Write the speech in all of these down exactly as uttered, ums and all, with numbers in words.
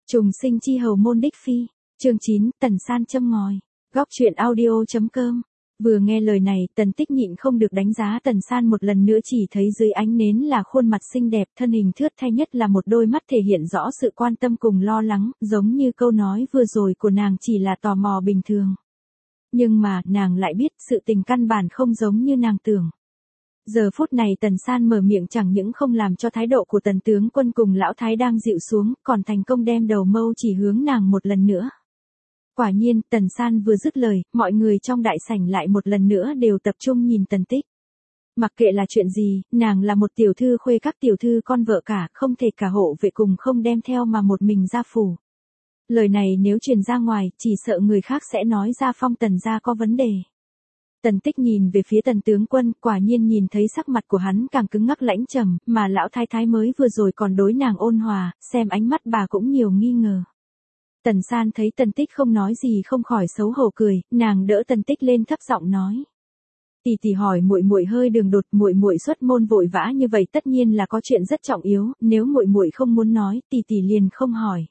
Trùng sinh chi hầu môn đích phi. Chương chín, Tần San châm ngòi. Góc truyện audio.com. Vừa nghe lời này, Tần Tích nhịn không được đánh giá Tần San một lần nữa, chỉ thấy dưới ánh nến là khuôn mặt xinh đẹp, thân hình thướt tha, nhất là một đôi mắt thể hiện rõ sự quan tâm cùng lo lắng, giống như câu nói vừa rồi của nàng chỉ là tò mò bình thường. Nhưng mà, nàng lại biết, sự tình căn bản không giống như nàng tưởng. Giờ phút này Tần San mở miệng chẳng những không làm cho thái độ của Tần tướng quân cùng lão thái đang dịu xuống, còn thành công đem đầu mâu chỉ hướng nàng một lần nữa. Quả nhiên, Tần San vừa dứt lời, mọi người trong đại sảnh lại một lần nữa đều tập trung nhìn Tần Tích. Mặc kệ là chuyện gì, nàng là một tiểu thư khuê các tiểu thư con vợ cả, không thể cả hộ vệ cùng không đem theo mà một mình ra phủ. Lời này nếu truyền ra ngoài, chỉ sợ người khác sẽ nói ra phong Tần gia có vấn đề. Tần Tích nhìn về phía Tần tướng quân, quả nhiên nhìn thấy sắc mặt của hắn càng cứng ngắc lãnh trầm, mà lão thái thái mới vừa rồi còn đối nàng ôn hòa, xem ánh mắt bà cũng nhiều nghi ngờ. Tần San thấy Tần Tích không nói gì không khỏi xấu hổ cười, nàng đỡ Tần Tích lên thấp giọng nói: "Tỷ tỷ hỏi muội muội hơi đường đột, muội muội xuất môn vội vã như vậy tất nhiên là có chuyện rất trọng yếu, nếu muội muội không muốn nói, tỷ tỷ liền không hỏi."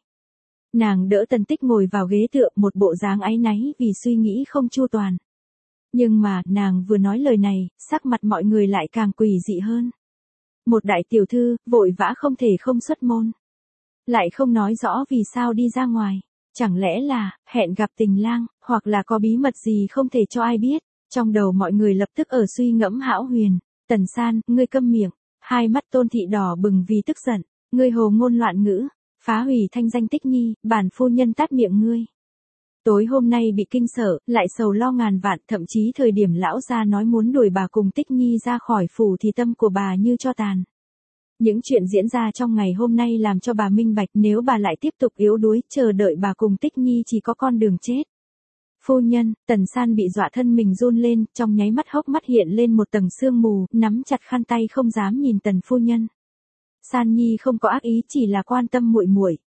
Nàng đỡ Tần Tích ngồi vào ghế tựa, một bộ dáng áy náy vì suy nghĩ không chu toàn. Nhưng mà, nàng vừa nói lời này, sắc mặt mọi người lại càng quỷ dị hơn. Một đại tiểu thư, vội vã không thể không xuất môn. Lại không nói rõ vì sao đi ra ngoài. Chẳng lẽ là, hẹn gặp tình lang, hoặc là có bí mật gì không thể cho ai biết. Trong đầu mọi người lập tức ở suy ngẫm hão huyền. Tần San, ngươi câm miệng. Hai mắt Tôn thị đỏ bừng vì tức giận. Ngươi hồ ngôn loạn ngữ, phá hủy thanh danh Tích Nhi, bản phu nhân tát miệng ngươi. Tối hôm nay bị kinh sợ, lại sầu lo ngàn vạn, thậm chí thời điểm lão gia nói muốn đuổi bà cùng Tích Nhi ra khỏi phủ thì tâm của bà như tro tàn. Những chuyện diễn ra trong ngày hôm nay làm cho bà minh bạch, nếu bà lại tiếp tục yếu đuối, chờ đợi bà cùng Tích Nhi chỉ có con đường chết. Phu nhân, Tần San bị dọa thân mình run lên, trong nháy mắt hốc mắt hiện lên một tầng sương mù, nắm chặt khăn tay không dám nhìn Tần phu nhân. San Nhi không có ác ý, chỉ là quan tâm muội muội.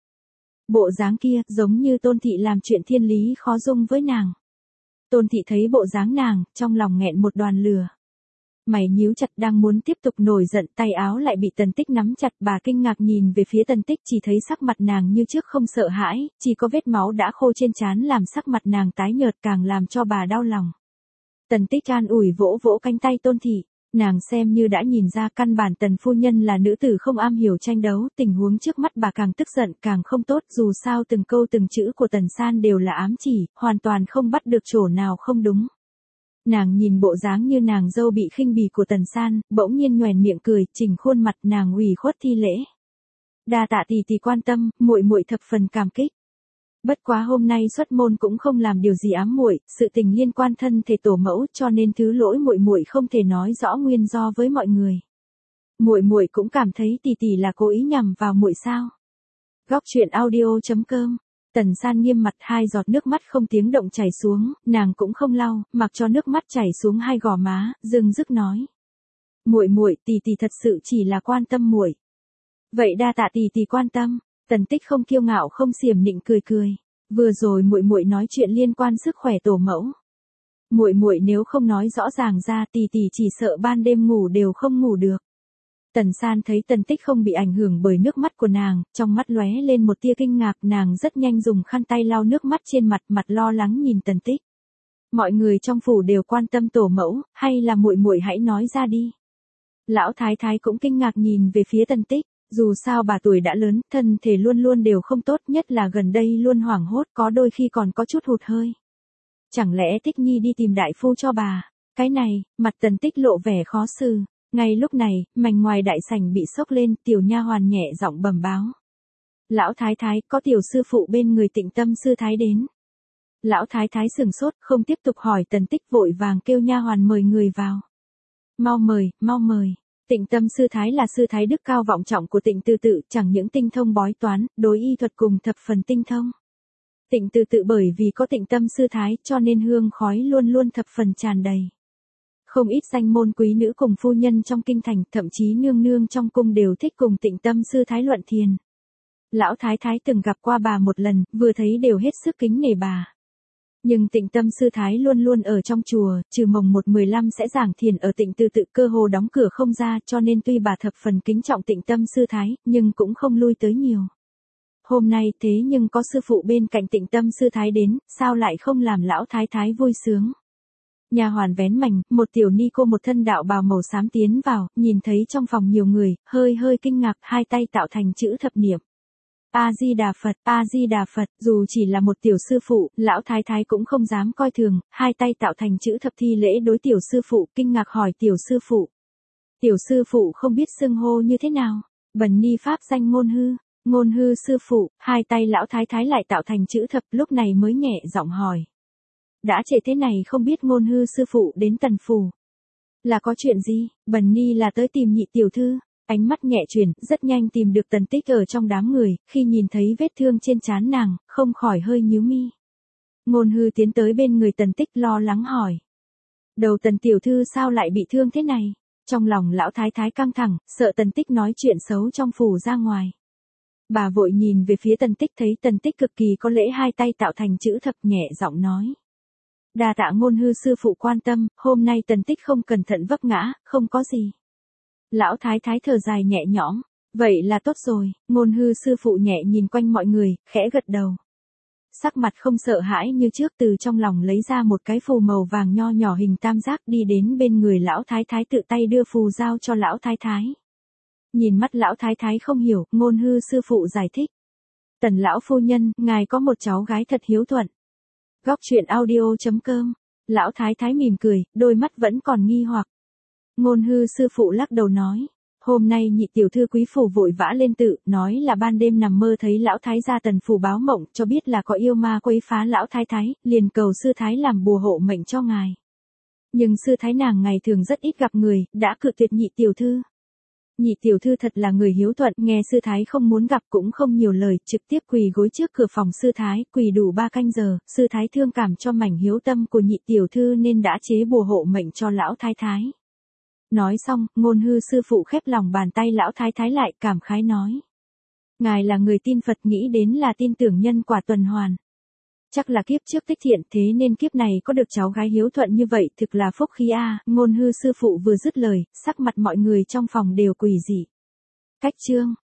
Bộ dáng kia, giống như Tôn thị làm chuyện thiên lý khó dung với nàng. Tôn thị thấy bộ dáng nàng, trong lòng nghẹn một đoàn lửa. Mày nhíu chặt, đang muốn tiếp tục nổi giận, tay áo lại bị Tần Tích nắm chặt, bà kinh ngạc nhìn về phía Tần Tích, chỉ thấy sắc mặt nàng như trước không sợ hãi, chỉ có vết máu đã khô trên trán làm sắc mặt nàng tái nhợt, càng làm cho bà đau lòng. Tần Tích an ủi vỗ vỗ cánh tay Tôn thị. Nàng xem như đã nhìn ra căn bản Tần phu nhân là nữ tử không am hiểu tranh đấu, tình huống trước mắt bà càng tức giận càng không tốt, dù sao từng câu từng chữ của Tần San đều là ám chỉ, hoàn toàn không bắt được chỗ nào không đúng. Nàng nhìn bộ dáng như nàng dâu bị khinh bỉ của Tần San, bỗng nhiên nhoẻn miệng cười, chỉnh khuôn mặt nàng ủy khuất thi lễ. Đa tạ tỷ tỷ quan tâm, muội muội thập phần cảm kích. Bất quá hôm nay xuất môn cũng không làm điều gì ám muội, sự tình liên quan thân thể tổ mẫu, cho nên thứ lỗi muội muội không thể nói rõ nguyên do với mọi người. Muội muội cũng cảm thấy tỷ tỷ là cố ý nhằm vào muội sao? Góc truyện audio.com. Tần San nghiêm mặt, hai giọt nước mắt không tiếng động chảy xuống, nàng cũng không lau, mặc cho nước mắt chảy xuống hai gò má, dưng dứt nói: "Muội muội, tỷ tỷ thật sự chỉ là quan tâm muội." "Vậy đa tạ tỷ tỷ quan tâm." Tần Tích không kiêu ngạo không xiểm nịnh cười cười. "Vừa rồi muội muội nói chuyện liên quan sức khỏe tổ mẫu. Muội muội nếu không nói rõ ràng ra, tỷ tỷ chỉ sợ ban đêm ngủ đều không ngủ được." Tần San thấy Tần Tích không bị ảnh hưởng bởi nước mắt của nàng, trong mắt lóe lên một tia kinh ngạc, nàng rất nhanh dùng khăn tay lau nước mắt trên mặt, mặt lo lắng nhìn Tần Tích. "Mọi người trong phủ đều quan tâm tổ mẫu, hay là muội muội hãy nói ra đi." Lão thái thái cũng kinh ngạc nhìn về phía Tần Tích. Dù sao bà tuổi đã lớn, thân thể luôn luôn đều không tốt, nhất là gần đây luôn hoảng hốt, có đôi khi còn có chút hụt hơi. Chẳng lẽ Tích Nhi đi tìm đại phu cho bà? Cái này, mặt Tần Tích lộ vẻ khó xử. Ngay lúc này, mảnh ngoài đại sảnh bị sốc lên, tiểu nha hoàn nhẹ giọng bẩm báo: "Lão thái thái, có tiểu sư phụ bên người Tịnh Tâm sư thái đến." Lão thái thái sửng sốt, không tiếp tục hỏi Tần Tích, vội vàng kêu nha hoàn mời người vào. "Mau mời, mau mời." Tịnh Tâm sư thái là sư thái đức cao vọng trọng của Tịnh Từ Tự, chẳng những tinh thông bói toán, đối y thuật cùng thập phần tinh thông. Tịnh Từ Tự bởi vì có Tịnh Tâm sư thái, cho nên hương khói luôn luôn thập phần tràn đầy. Không ít danh môn quý nữ cùng phu nhân trong kinh thành, thậm chí nương nương trong cung đều thích cùng Tịnh Tâm sư thái luận thiền. Lão thái thái từng gặp qua bà một lần, vừa thấy đều hết sức kính nể bà. Nhưng Tịnh Tâm sư thái luôn luôn ở trong chùa, trừ mồng một mười lăm sẽ giảng thiền ở Tịnh Từ Tự, cơ hồ đóng cửa không ra, cho nên tuy bà thập phần kính trọng Tịnh Tâm sư thái, nhưng cũng không lui tới nhiều. hôm nay thế nhưng có sư phụ bên cạnh Tịnh Tâm sư thái đến, sao lại không làm lão thái thái vui sướng. Nhà hoàn vén mành, một tiểu ni cô một thân đạo bào màu xám tiến vào, nhìn thấy trong phòng nhiều người, hơi hơi kinh ngạc, hai tay tạo thành chữ thập niệm. A-di-đà Phật, A-di-đà Phật, dù chỉ là một tiểu sư phụ, lão thái thái cũng không dám coi thường, hai tay tạo thành chữ thập thi lễ đối tiểu sư phụ, kinh ngạc hỏi tiểu sư phụ. Tiểu sư phụ không biết xưng hô như thế nào, bần ni pháp danh Ngôn Hư, Ngôn Hư sư phụ, hai tay lão thái thái lại tạo thành chữ thập, lúc này mới nhẹ giọng hỏi. Đã trễ thế này không biết Ngôn Hư sư phụ đến Tần phủ. Là có chuyện gì, bần ni là tới tìm nhị tiểu thư. Ánh mắt nhẹ chuyển, rất nhanh tìm được Tần Tích ở trong đám người, khi nhìn thấy vết thương trên trán nàng, không khỏi hơi nhíu mi. Ngôn Hư tiến tới bên người Tần Tích lo lắng hỏi. Đầu Tần tiểu thư sao lại bị thương thế này? Trong lòng lão thái thái căng thẳng, sợ Tần Tích nói chuyện xấu trong phủ ra ngoài. Bà vội nhìn về phía Tần Tích thấy Tần Tích cực kỳ có lễ, hai tay tạo thành chữ thập, nhẹ giọng nói. Đa tạ Ngôn Hư sư phụ quan tâm, hôm nay Tần Tích không cẩn thận vấp ngã, không có gì. Lão thái thái thở dài nhẹ nhõm, vậy là tốt rồi. Ngôn Hư sư phụ nhẹ nhìn quanh mọi người, khẽ gật đầu. Sắc mặt không sợ hãi như trước, từ trong lòng lấy ra một cái phù màu vàng nho nhỏ hình tam giác, đi đến bên người lão thái thái tự tay đưa phù giao cho lão thái thái. Nhìn mắt lão thái thái không hiểu, Ngôn Hư sư phụ giải thích. Tần lão phu nhân, ngài có một cháu gái thật hiếu thuận. Góc truyện audio chấm com. Lão thái thái mỉm cười, đôi mắt vẫn còn nghi hoặc. Ngôn Hư sư phụ lắc đầu nói. Hôm nay nhị tiểu thư quý phủ vội vã lên tự, nói là ban đêm nằm mơ thấy lão thái gia Tần phủ báo mộng, cho biết là có yêu ma quấy phá lão thái thái, liền cầu sư thái làm bùa hộ mệnh cho ngài. Nhưng sư thái nàng ngày thường rất ít gặp người, đã cự tuyệt nhị tiểu thư. Nhị tiểu thư thật là người hiếu thuận, nghe sư thái không muốn gặp cũng không nhiều lời, trực tiếp quỳ gối trước cửa phòng sư thái, quỳ đủ ba canh giờ, sư thái thương cảm cho mảnh hiếu tâm của nhị tiểu thư nên đã chế bùa hộ mệnh cho lão thái thái. Nói xong, Ngôn Hư sư phụ khép lòng bàn tay lão thái thái lại, cảm khái nói. Ngài là người tin Phật, nghĩ đến là tin tưởng nhân quả tuần hoàn. Chắc là kiếp trước tích thiện, thế nên kiếp này có được cháu gái hiếu thuận như vậy, thực là phúc khí a. Ngôn Hư sư phụ vừa dứt lời, sắc mặt mọi người trong phòng đều quỷ dị. Cách chương